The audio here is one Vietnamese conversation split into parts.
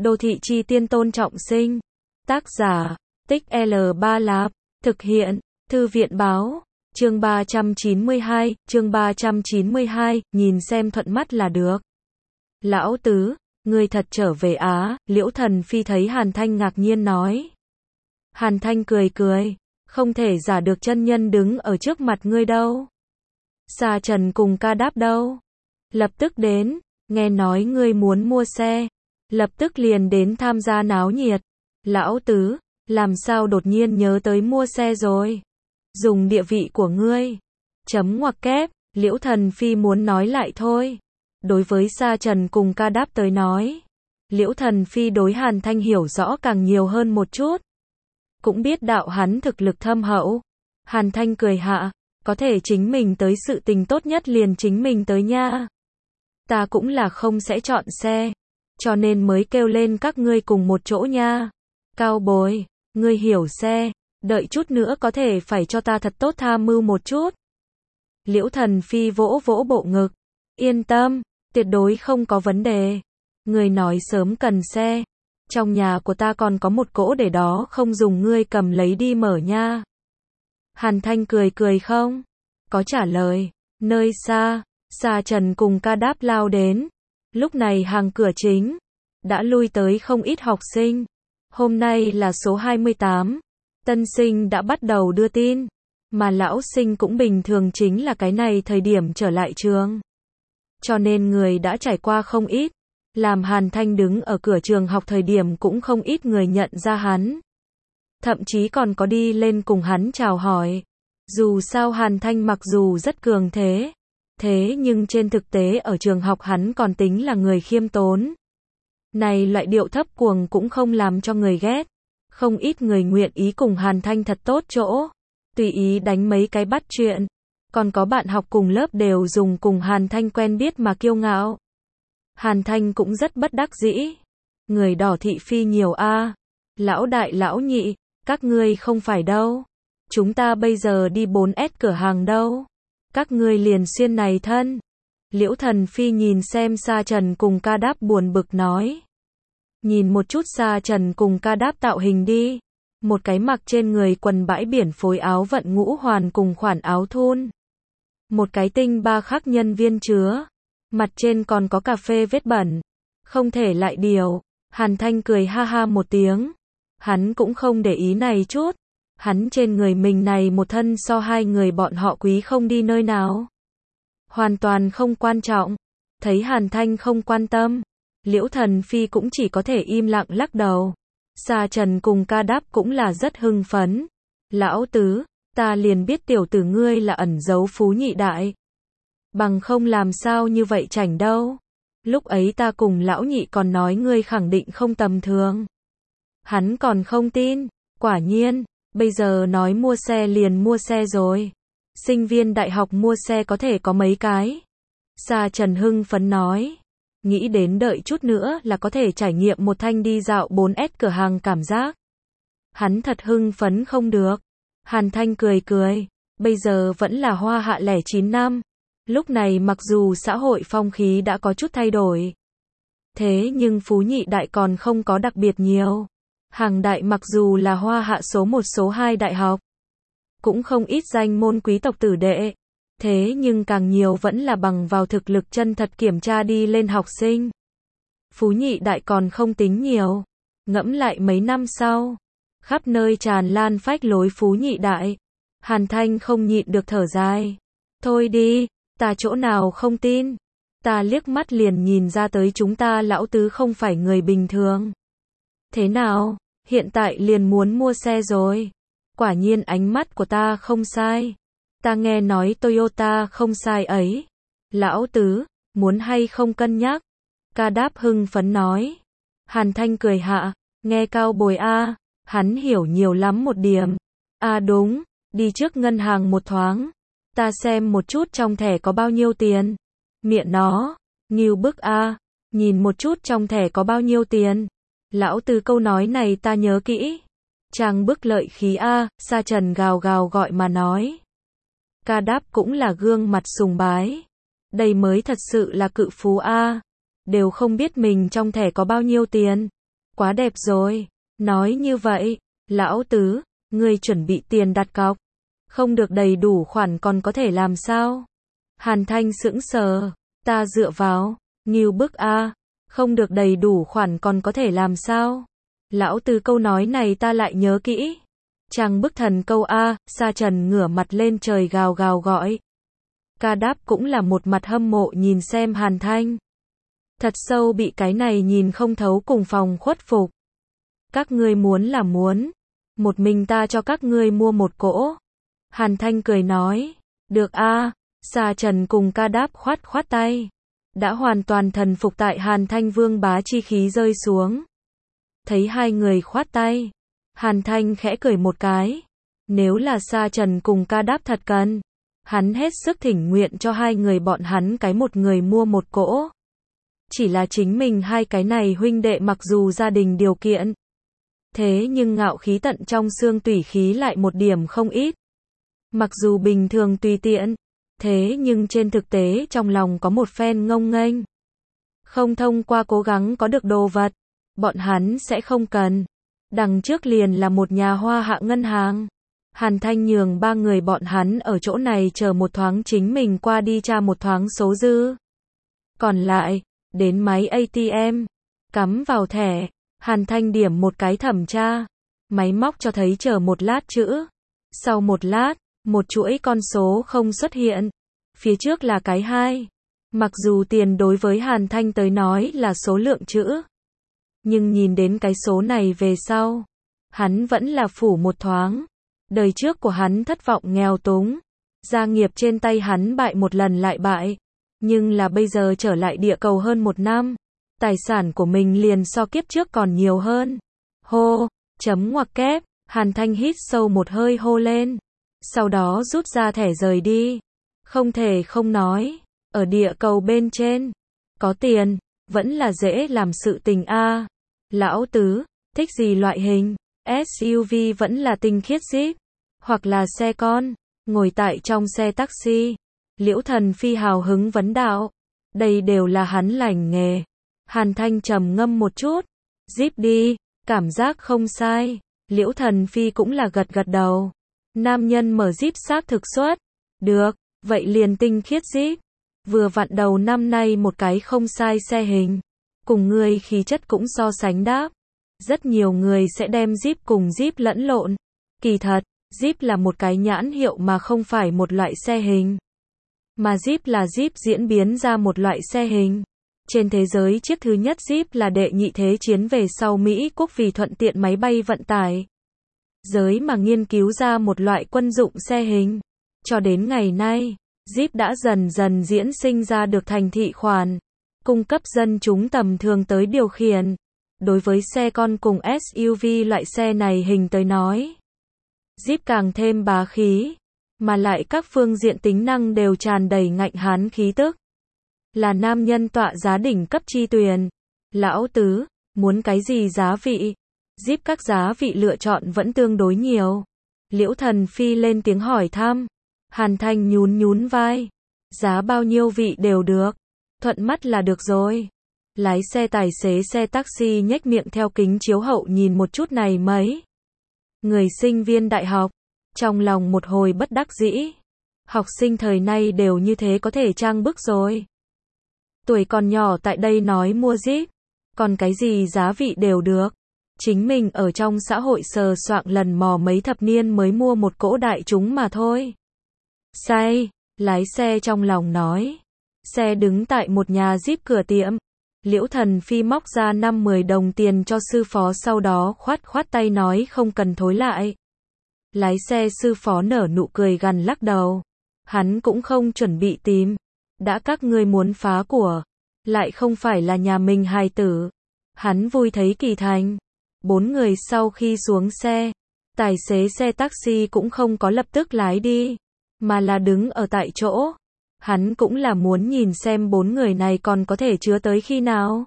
Đô thị chi tiên Tôn Trọng Sinh. Tác giả, Tích L3 Lạp. Thực hiện, Thư viện Báo. Chương 392, nhìn xem thuận mắt là được. Lão tứ, ngươi thật trở về á, Liễu Thần Phi thấy Hàn Thanh ngạc nhiên nói. Hàn Thanh cười cười, không thể giả được chân nhân đứng ở trước mặt ngươi đâu. Sa Trần cùng Ca Đáp đâu? Lập tức đến, nghe nói ngươi muốn mua xe, lập tức liền đến tham gia náo nhiệt. Lão tứ, làm sao đột nhiên nhớ tới mua xe rồi? Dùng địa vị của ngươi. Chấm ngoặc kép, Liễu Thần Phi muốn nói lại thôi. Đối với Sa Trần cùng Ca Đáp tới nói, Liễu Thần Phi đối Hàn Thanh hiểu rõ càng nhiều hơn một chút. Cũng biết đạo hắn thực lực thâm hậu. Hàn Thanh cười hạ, có thể chính mình tới sự tình tốt nhất liền chính mình tới nha. Ta cũng là không sẽ chọn xe, cho nên mới kêu lên các ngươi cùng một chỗ nha. Cao bối, ngươi hiểu xe, đợi chút nữa có thể phải cho ta thật tốt tham mưu một chút. Liễu Thần Phi vỗ vỗ bộ ngực, yên tâm, tuyệt đối không có vấn đề. Ngươi nói sớm cần xe, trong nhà của ta còn có một cỗ để đó không dùng ngươi cầm lấy đi mở nha. Hàn Thanh cười cười không có trả lời. Nơi xa, Sa Trần cùng Ca Đáp lao đến. Lúc này hàng cửa chính đã lui tới không ít học sinh. Hôm nay là số 28. Tân sinh đã bắt đầu đưa tin, mà lão sinh cũng bình thường chính là cái này thời điểm trở lại trường. Cho nên người đã trải qua không ít. Làm Hàn Thanh đứng ở cửa trường học thời điểm cũng không ít người nhận ra hắn. Thậm chí còn có đi lên cùng hắn chào hỏi. Dù sao Hàn Thanh mặc dù rất cường thế nhưng trên thực tế ở trường học hắn còn tính là người khiêm tốn. Này loại điệu thấp cuồng cũng không làm cho người ghét. Không ít người nguyện ý cùng Hàn Thanh thật tốt chỗ, tùy ý đánh mấy cái bắt chuyện. Còn có bạn học cùng lớp đều dùng cùng Hàn Thanh quen biết mà kiêu ngạo. Hàn Thanh cũng rất bất đắc dĩ. Người đỏ thị phi nhiều a. Lão đại lão nhị, các ngươi không phải đâu. Chúng ta bây giờ đi 4S cửa hàng đâu. Các ngươi liền xuyên này thân. Liễu Thần Phi nhìn xem Sa Trần cùng Ca Đáp buồn bực nói. Nhìn một chút Sa Trần cùng Ca Đáp tạo hình đi. Một cái mặc trên người quần bãi biển phối áo vận ngũ hoàn cùng khoản áo thun. Một cái tinh ba khắc nhân viên chứa. Mặt trên còn có cà phê vết bẩn. Không thể lại điều. Hàn Thanh cười ha ha một tiếng. Hắn cũng không để ý này chút. Hắn trên người mình này một thân so hai người bọn họ quý không đi nơi nào. Hoàn toàn không quan trọng. Thấy Hàn Thanh không quan tâm, Liễu Thần Phi cũng chỉ có thể im lặng lắc đầu. Sa Trần cùng Ca Đáp cũng là rất hưng phấn. Lão tứ, ta liền biết tiểu tử ngươi là ẩn giấu phú nhị đại. Bằng không làm sao như vậy chảnh đâu. Lúc ấy ta cùng lão nhị còn nói ngươi khẳng định không tầm thường. Hắn còn không tin, quả nhiên, bây giờ nói mua xe liền mua xe rồi. Sinh viên đại học mua xe có thể có mấy cái. Sa Trần hưng phấn nói. Nghĩ đến đợi chút nữa là có thể trải nghiệm một thanh đi dạo 4S cửa hàng cảm giác. Hắn thật hưng phấn không được. Hàn Thanh cười cười. Bây giờ vẫn là hoa hạ 09 năm. Lúc này mặc dù xã hội phong khí đã có chút thay đổi. Thế nhưng phú nhị đại còn không có đặc biệt nhiều. Hàng đại mặc dù là hoa hạ số 1 số 2 đại học. Cũng không ít danh môn quý tộc tử đệ. Thế nhưng càng nhiều vẫn là bằng vào thực lực chân thật kiểm tra đi lên học sinh. Phú nhị đại còn không tính nhiều. Ngẫm lại mấy năm sau. Khắp nơi tràn lan phách lối phú nhị đại. Hàn Thanh không nhịn được thở dài. Thôi đi, ta chỗ nào không tin. Ta liếc mắt liền nhìn ra tới chúng ta lão tứ không phải người bình thường. Thế nào, hiện tại liền muốn mua xe rồi. Quả nhiên ánh mắt của ta không sai. Ta nghe nói Toyota không sai ấy. Lão tứ, muốn hay không cân nhắc? Ca Đáp hưng phấn nói. Hàn Thanh cười hạ, nghe cao bồi a, hắn hiểu nhiều lắm một điểm. Đúng, đi trước ngân hàng một thoáng. Ta xem một chút trong thẻ có bao nhiêu tiền. Miệng nó, ngưu bức nhìn một chút trong thẻ có bao nhiêu tiền. Lão tứ câu nói này ta nhớ kỹ. Trang bức lợi khí Sa Trần gào gào gọi mà nói. Ca Đáp cũng là gương mặt sùng bái. Đây mới thật sự là cự phú đều không biết mình trong thẻ có bao nhiêu tiền. quá đẹp rồi. Nói như vậy, lão tứ, ngươi chuẩn bị tiền đặt cọc. Không được đầy đủ khoản còn có thể làm sao? Hàn Thanh sững sờ, ta dựa vào, ngưu bức a, không được đầy đủ khoản còn có thể làm sao? Lão tứ câu nói này ta lại nhớ kỹ. Trang bức thần câu a, Sa Trần ngửa mặt lên trời gào gào gọi. Ca Đáp cũng là một mặt hâm mộ nhìn xem Hàn Thanh. Thật sâu bị cái này nhìn không thấu cùng phòng khuất phục. Các ngươi muốn là muốn, một mình ta cho các ngươi mua một cỗ. Hàn Thanh cười nói, được a. Sa Trần cùng Ca Đáp khoát khoát tay. Đã hoàn toàn thần phục tại Hàn Thanh vương bá chi khí rơi xuống. Thấy hai người khoát tay, Hàn Thanh khẽ cười một cái. Nếu là Sa Trần cùng Ca Đáp thật cần, hắn hết sức thỉnh nguyện cho hai người bọn hắn cái một người mua một cỗ. Chỉ là chính mình hai cái này huynh đệ mặc dù gia đình điều kiện, thế nhưng ngạo khí tận trong xương tủy khí lại một điểm không ít. Mặc dù bình thường tùy tiện, thế nhưng trên thực tế trong lòng có một phen ngông nghênh. Không thông qua cố gắng có được đồ vật, bọn hắn sẽ không cần. Đằng trước liền là một nhà hoa hạ ngân hàng. Hàn Thanh nhường ba người bọn hắn ở chỗ này chờ một thoáng chính mình qua đi tra một thoáng số dư. Còn lại, đến máy ATM, cắm vào thẻ, Hàn Thanh điểm một cái thẩm tra. Máy móc cho thấy chờ một lát chữ. Sau một lát, một chuỗi con số không xuất hiện. Phía trước là cái 2. Mặc dù tiền đối với Hàn Thanh tới nói là số lượng chữ, nhưng nhìn đến cái số này về sau, hắn vẫn là phủ một thoáng. Đời trước của hắn thất vọng nghèo túng, gia nghiệp trên tay hắn bại một lần lại bại, nhưng là bây giờ trở lại địa cầu hơn một năm, tài sản của mình liền so kiếp trước còn nhiều hơn. Hô, chấm ngoặc kép, Hàn Thanh hít sâu một hơi hô lên, sau đó rút ra thẻ rời đi. Không thể không nói, ở địa cầu bên trên, có tiền, vẫn là dễ làm sự tình a. Lão tứ, thích gì loại hình? SUV vẫn là tinh khiết Jeep, hoặc là xe con, ngồi tại trong xe taxi. Liễu Thần Phi hào hứng vấn đạo, đây đều là hắn lành nghề. Hàn Thanh trầm ngâm một chút, Jeep đi, cảm giác không sai. Liễu Thần Phi cũng là gật gật đầu. Nam nhân mở Jeep xác thực xuất, được, vậy liền tinh khiết Jeep. Vừa vặn đầu năm nay một cái không sai xe hình, cùng người khí chất cũng so sánh đáp. Rất nhiều người sẽ đem Jeep cùng Jeep lẫn lộn. Kỳ thật, Jeep là một cái nhãn hiệu mà không phải một loại xe hình. Mà Jeep là Jeep diễn biến ra một loại xe hình. Trên thế giới chiếc thứ nhất Jeep là đệ nhị thế chiến về sau Mỹ quốc vì thuận tiện máy bay vận tải giới mà nghiên cứu ra một loại quân dụng xe hình. Cho đến ngày nay, Jeep đã dần dần diễn sinh ra được thành thị khoản, cung cấp dân chúng tầm thường tới điều khiển. Đối với xe con cùng SUV loại xe này hình tới nói, Jeep càng thêm bá khí, mà lại các phương diện tính năng đều tràn đầy ngạnh hán khí tức. Là nam nhân tọa giá đỉnh cấp chi tuyền. Lão tứ, muốn cái gì giá vị? Jeep các giá vị lựa chọn vẫn tương đối nhiều. Liễu Thần Phi lên tiếng hỏi thăm. Hàn Thanh nhún nhún vai. Giá bao nhiêu vị đều được. Thuận mắt là được rồi. Lái xe tài xế xe taxi nhếch miệng theo kính chiếu hậu nhìn một chút này mấy người sinh viên đại học, trong lòng một hồi bất đắc dĩ. Học sinh thời nay đều như thế có thể trang bức rồi. Tuổi còn nhỏ tại đây nói mua Jeep, còn cái gì giá vị đều được. Chính mình ở trong xã hội sờ soạng lần mò mấy thập niên mới mua một cỗ đại chúng mà thôi. Say, lái xe trong lòng nói. Xe đứng tại một nhà Jeep cửa tiệm. Liễu Thần Phi móc ra 5-10 đồng tiền cho sư phó, sau đó khoát khoát tay nói không cần thối lại. Lái xe sư phó nở nụ cười gằn lắc đầu. Hắn cũng không chuẩn bị tìm. Đã các ngươi muốn phá của, lại không phải là nhà mình hài tử. Hắn vui thấy kỳ thành. 4 người sau khi xuống xe, tài xế xe taxi cũng không có lập tức lái đi, mà là đứng ở tại chỗ. Hắn cũng là muốn nhìn xem 4 người này còn có thể chứa tới khi nào.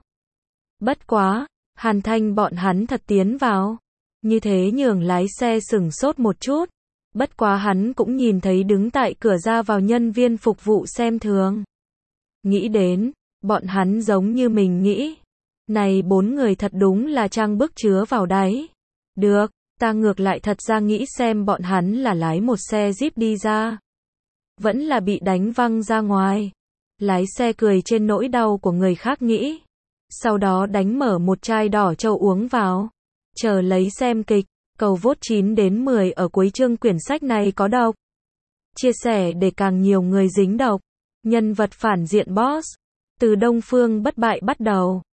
Bất quá, Hàn Thanh bọn hắn thật tiến vào. Như thế nhường lái xe sửng sốt một chút. Bất quá hắn cũng nhìn thấy đứng tại cửa ra vào nhân viên phục vụ xem thường. Nghĩ đến, bọn hắn giống như mình nghĩ. Này bốn người thật đúng là trang bức chứa vào đáy. Được, ta ngược lại thật ra nghĩ xem bọn hắn là lái một xe Jeep đi ra. Vẫn là bị đánh văng ra ngoài. Lái xe cười trên nỗi đau của người khác nghĩ. Sau đó đánh mở một chai đỏ trâu uống vào. Chờ lấy xem kịch. Cầu vote 9 đến 10 ở cuối chương quyển sách này có độc. Chia sẻ để càng nhiều người dính độc. Nhân vật phản diện boss. Từ Đông Phương bất bại bắt đầu.